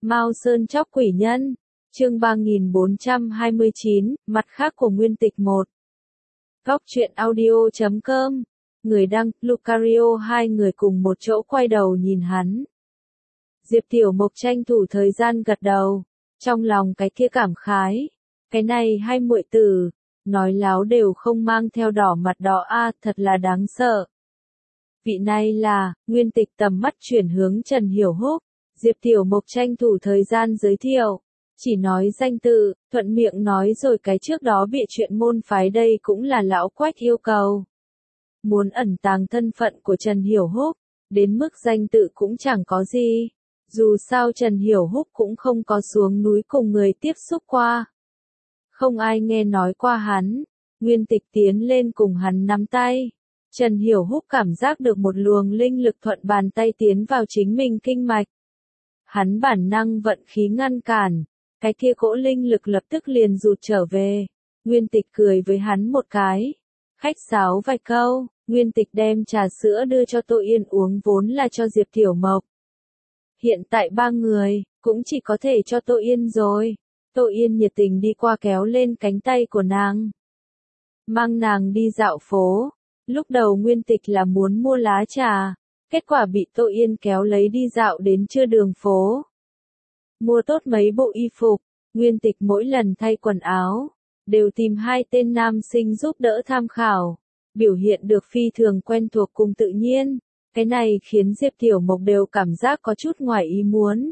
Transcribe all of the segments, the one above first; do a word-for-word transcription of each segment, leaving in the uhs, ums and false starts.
Mao Sơn Chóc Quỷ Nhân, chương ba nghìn bốn trăm hai mươi chín, mặt khác của nguyên tịch một. Góc truyện audio chấm com, người đăng, Lucario. Hai người cùng một chỗ quay đầu nhìn hắn. Diệp Tiểu Mộc tranh thủ thời gian gật đầu, trong lòng cái kia cảm khái. Cái này hai muội tử, nói láo đều không mang theo đỏ mặt đỏ a, thật là đáng sợ. Vị này là, nguyên tịch tầm mắt chuyển hướng Trần Hiểu Húc. Diệp Tiểu Mộc tranh thủ thời gian giới thiệu, chỉ nói danh tự, thuận miệng nói rồi cái trước đó bịa chuyện môn phái đây cũng là lão Quách yêu cầu. Muốn ẩn tàng thân phận của Trần Hiểu Húc, đến mức danh tự cũng chẳng có gì. Dù sao Trần Hiểu Húc cũng không có xuống núi cùng người tiếp xúc qua. Không ai nghe nói qua hắn, nguyên tịch tiến lên cùng hắn nắm tay. Trần Hiểu Húc cảm giác được một luồng linh lực thuận bàn tay tiến vào chính mình kinh mạch. Hắn bản năng vận khí ngăn cản, cái kia cỗ linh lực lập tức liền rụt trở về. Nguyên tịch cười với hắn một cái, khách sáo vài câu, nguyên tịch đem trà sữa đưa cho Tô Yên uống vốn là cho Diệp Tiểu Mộc. Hiện tại ba người, cũng chỉ có thể cho Tô Yên rồi. Tô Yên nhiệt tình đi qua kéo lên cánh tay của nàng, mang nàng đi dạo phố. Lúc đầu nguyên tịch là muốn mua lá trà, kết quả bị Tô Yên kéo lấy đi dạo đến trưa đường phố. Mua tốt mấy bộ y phục, nguyên tịch mỗi lần thay quần áo, đều tìm hai tên nam sinh giúp đỡ tham khảo, biểu hiện được phi thường quen thuộc cùng tự nhiên. Cái này khiến Diệp Tiểu Mộc đều cảm giác có chút ngoài ý muốn.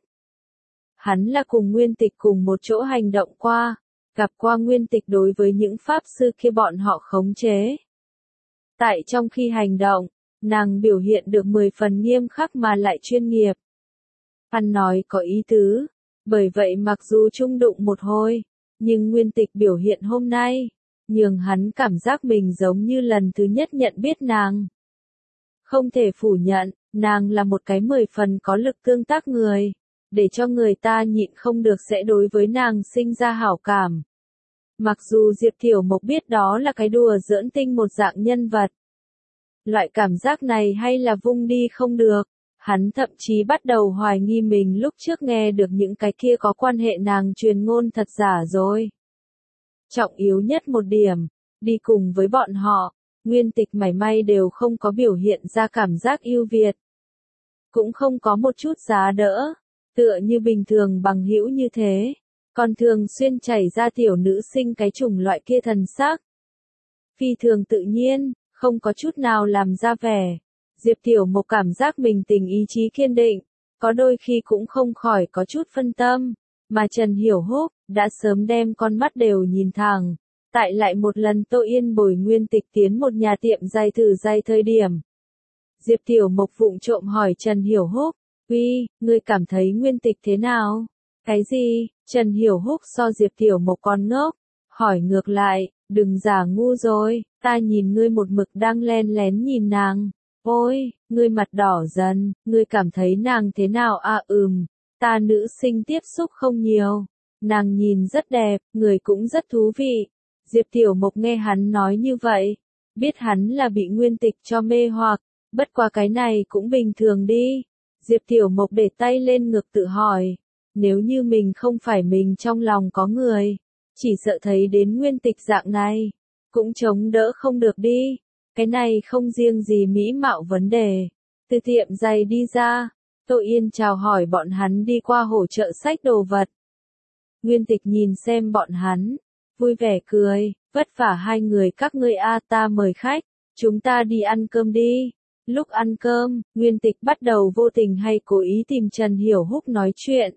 Hắn là cùng nguyên tịch cùng một chỗ hành động qua, gặp qua nguyên tịch đối với những pháp sư kia bọn họ khống chế. Tại trong khi hành động, nàng biểu hiện được mười phần nghiêm khắc mà lại chuyên nghiệp. Ăn nói có ý tứ, bởi vậy mặc dù chung đụng một hồi, nhưng nguyên tịch biểu hiện hôm nay, nhường hắn cảm giác mình giống như lần thứ nhất nhận biết nàng. Không thể phủ nhận, nàng là một cái mười phần có lực tương tác người, để cho người ta nhịn không được sẽ đối với nàng sinh ra hảo cảm. Mặc dù Diệp Tiểu Mộc biết đó là cái đùa giỡn tinh một dạng nhân vật. Loại cảm giác này hay là vung đi không được, hắn thậm chí bắt đầu hoài nghi mình lúc trước nghe được những cái kia có quan hệ nàng truyền ngôn thật giả rồi. Trọng yếu nhất một điểm, đi cùng với bọn họ, nguyên tịch mảy may đều không có biểu hiện ra cảm giác ưu việt. Cũng không có một chút giá đỡ, tựa như bình thường bằng hữu như thế, còn thường xuyên chảy ra tiểu nữ sinh cái chủng loại kia thần sắc. Phi thường tự nhiên, không có chút nào làm ra vẻ. Diệp Tiểu Mộc cảm giác mình tình ý chí kiên định, có đôi khi cũng không khỏi có chút phân tâm, mà Trần Hiểu Húc đã sớm đem con mắt đều nhìn thẳng. Tại lại một lần Tô Yên bồi nguyên tịch tiến một nhà tiệm giày thử giày thời điểm. Diệp Tiểu Mộc vụng trộm hỏi Trần Hiểu Húc, uy, ngươi cảm thấy nguyên tịch thế nào? Cái gì? Trần Hiểu Húc so Diệp Tiểu Mộc còn ngốc, hỏi ngược lại, đừng giả ngu rồi, ta nhìn ngươi một mực đang len lén nhìn nàng. Ôi, ngươi mặt đỏ dần, ngươi cảm thấy nàng thế nào à? Ừm, ta nữ sinh tiếp xúc không nhiều, nàng nhìn rất đẹp, người cũng rất thú vị. Diệp Tiểu Mộc nghe hắn nói như vậy, biết hắn là bị nguyên tịch cho mê hoặc, bất qua cái này cũng bình thường đi. Diệp Tiểu Mộc để tay lên ngực tự hỏi, nếu như mình không phải mình trong lòng có người, chỉ sợ thấy đến nguyên tịch dạng này, cũng chống đỡ không được đi. Cái này không riêng gì mỹ mạo vấn đề. Từ tiệm giày đi ra, Tô Yên chào hỏi bọn hắn đi qua hỗ trợ xách đồ vật. Nguyên tịch nhìn xem bọn hắn, vui vẻ cười, vất vả hai người các ngươi a, ta mời khách, chúng ta đi ăn cơm đi. Lúc ăn cơm, nguyên tịch bắt đầu vô tình hay cố ý tìm Trần Hiểu Húc nói chuyện.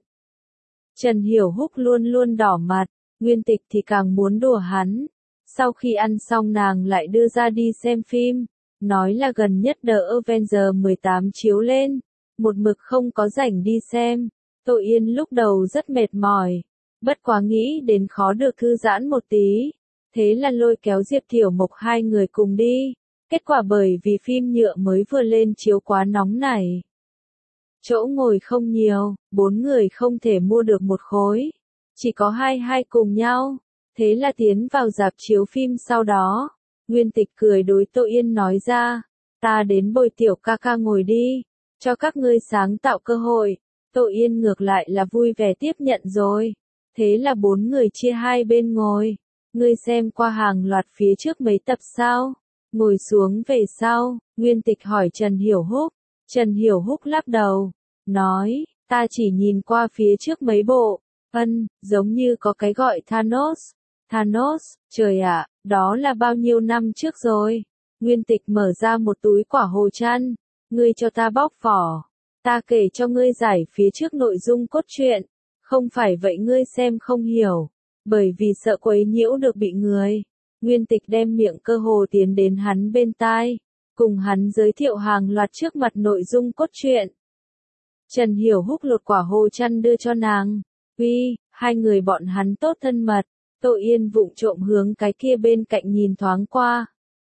Trần Hiểu Húc luôn luôn đỏ mặt, nguyên tịch thì càng muốn đùa hắn. Sau khi ăn xong nàng lại đưa ra đi xem phim, nói là gần nhất The Avengers mười tám chiếu lên, một mực không có rảnh đi xem. Tô Yên lúc đầu rất mệt mỏi, bất quá nghĩ đến khó được thư giãn một tí, thế là lôi kéo Diệp Tiểu Mộc hai người cùng đi. Kết quả bởi vì phim nhựa mới vừa lên chiếu quá nóng nảy, chỗ ngồi không nhiều, bốn người không thể mua được một khối, chỉ có hai hai cùng nhau. Thế là tiến vào rạp chiếu phim sau đó, nguyên tịch cười đối Tô Yên nói ra, ta đến bồi tiểu ca ca ngồi đi, cho các ngươi sáng tạo cơ hội. Tô Yên ngược lại là vui vẻ tiếp nhận rồi. Thế là bốn người chia hai bên ngồi. Ngươi xem qua hàng loạt phía trước mấy tập sao? Ngồi xuống về sau, Nguyên Tịch hỏi Trần Hiểu Húc. Trần Hiểu Húc lắc đầu, nói, ta chỉ nhìn qua phía trước mấy bộ. Ân, giống như có cái gọi Thanos. Thanos, trời ạ, đó là bao nhiêu năm trước rồi. Nguyên Tịch mở ra một túi quả hồ chăn. Ngươi cho ta bóc vỏ. Ta kể cho ngươi giải phía trước nội dung cốt truyện. Không phải vậy ngươi xem không hiểu. Bởi vì sợ quấy nhiễu được bị người. Nguyên Tịch đem miệng cơ hồ tiến đến hắn bên tai. Cùng hắn giới thiệu hàng loạt trước mặt nội dung cốt truyện. Trần Hiểu Húc lột quả hồ chăn đưa cho nàng. Uy, hai người bọn hắn tốt thân mật. Tô Yên vụng trộm hướng cái kia bên cạnh nhìn thoáng qua.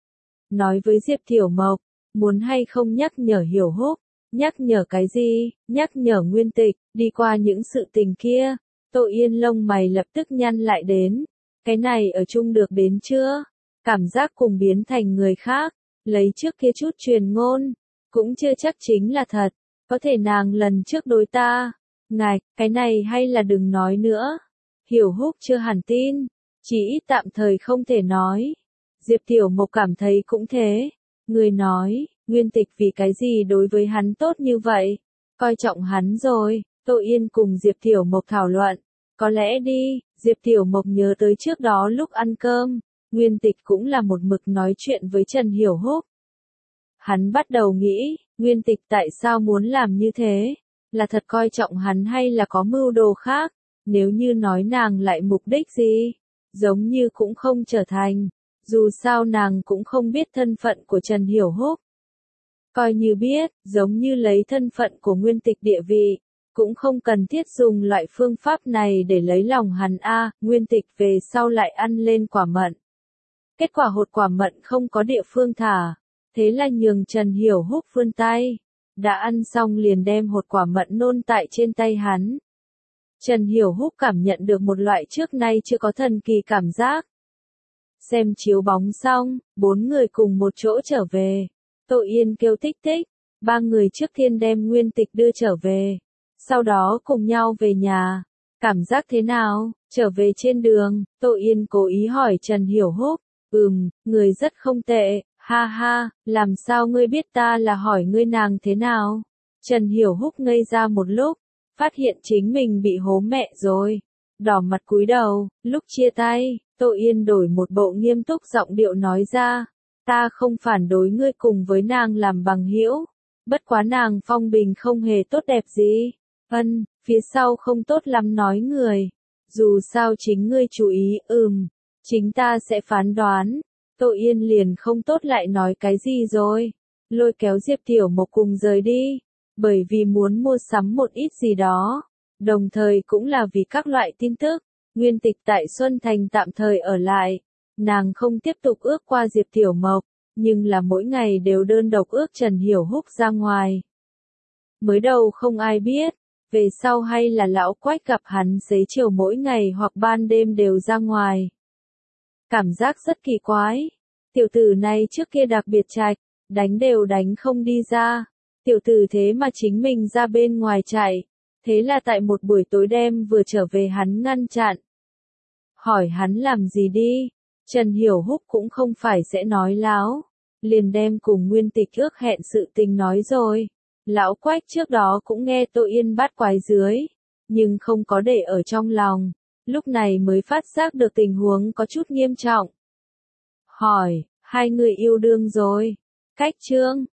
Nói với Diệp Tiểu Mộc, muốn hay không nhắc nhở Hiểu Húc. Nhắc nhở cái gì? Nhắc nhở Nguyên Tịch, đi qua những sự tình kia. Tô Yên lông mày lập tức nhăn lại đến. Cái này ở chung được đến chưa? Cảm giác cùng biến thành người khác. Lấy trước kia chút truyền ngôn. Cũng chưa chắc chính là thật. Có thể nàng lần trước đối ta. Ngạch, cái này hay là đừng nói nữa. Hiểu Húc chưa hẳn tin. Chỉ ít tạm thời không thể nói. Diệp Tiểu Mộc cảm thấy cũng thế. Người nói, Nguyên Tịch vì cái gì đối với hắn tốt như vậy? Coi trọng hắn rồi. Tô Yên cùng Diệp Tiểu Mộc thảo luận. Có lẽ đi, Diệp Tiểu Mộc nhớ tới trước đó lúc ăn cơm. Nguyên Tịch cũng là một mực nói chuyện với Trần Hiểu Húc. Hắn bắt đầu nghĩ, Nguyên Tịch tại sao muốn làm như thế? Là thật coi trọng hắn hay là có mưu đồ khác? Nếu như nói nàng lại mục đích gì? Giống như cũng không trở thành. Dù sao nàng cũng không biết thân phận của Trần Hiểu Húc. Coi như biết, giống như lấy thân phận của Nguyên Tịch địa vị. Cũng không cần thiết dùng loại phương pháp này để lấy lòng hắn a. Nguyên Tịch về sau lại ăn lên quả mận. Kết quả hột quả mận không có địa phương thả. Thế là nhường Trần Hiểu Húc vươn tay. Đã ăn xong liền đem hột quả mận nôn tại trên tay hắn. Trần Hiểu Húc cảm nhận được một loại trước nay chưa có thần kỳ cảm giác. Xem chiếu bóng xong, bốn người cùng một chỗ trở về. Tô Yên kêu tích tích. Ba người trước tiên đem Nguyên Tịch đưa trở về. Sau đó cùng nhau về nhà. Cảm giác thế nào? Trở về trên đường, Tô Yên cố ý hỏi Trần Hiểu Húc. Ừm, người rất không tệ, ha ha, làm sao ngươi biết ta là hỏi ngươi nàng thế nào? Trần Hiểu Húc ngây ra một lúc, phát hiện chính mình bị hố mẹ rồi. Đỏ mặt cúi đầu, lúc chia tay, Tô Yên đổi một bộ nghiêm túc giọng điệu nói ra. Ta không phản đối ngươi cùng với nàng làm bằng hữu. Bất quá nàng phong bình không hề tốt đẹp gì. Ân, phía sau không tốt lắm nói người. Dù sao chính ngươi chú ý, ừm, chính ta sẽ phán đoán. Tô Yên liền không tốt lại nói cái gì rồi. Lôi kéo Diệp Tiểu Mộc cùng rời đi. Bởi vì muốn mua sắm một ít gì đó. Đồng thời cũng là vì các loại tin tức. Nguyên Tịch tại Xuân Thành tạm thời ở lại. Nàng không tiếp tục ước qua Diệp Tiểu Mộc. Nhưng là mỗi ngày đều đơn độc ước Trần Hiểu Húc ra ngoài. Mới đầu không ai biết. Về sau hay là lão Quách gặp hắn xế chiều mỗi ngày hoặc ban đêm đều ra ngoài. Cảm giác rất kỳ quái. Tiểu tử này trước kia đặc biệt trạch, đánh đều đánh không đi ra. Tiểu tử thế mà chính mình ra bên ngoài chạy. Thế là tại một buổi tối đêm vừa trở về hắn ngăn chặn. Hỏi hắn làm gì đi? Trần Hiểu Húc cũng không phải sẽ nói láo. Liền đem cùng Nguyên Tịch ước hẹn sự tình nói rồi. Lão Quách trước đó cũng nghe Tô Yên bắt quái dưới. Nhưng không có để ở trong lòng. Lúc này mới phát giác được tình huống có chút nghiêm trọng. Hỏi, hai người yêu đương rồi. Cách chương,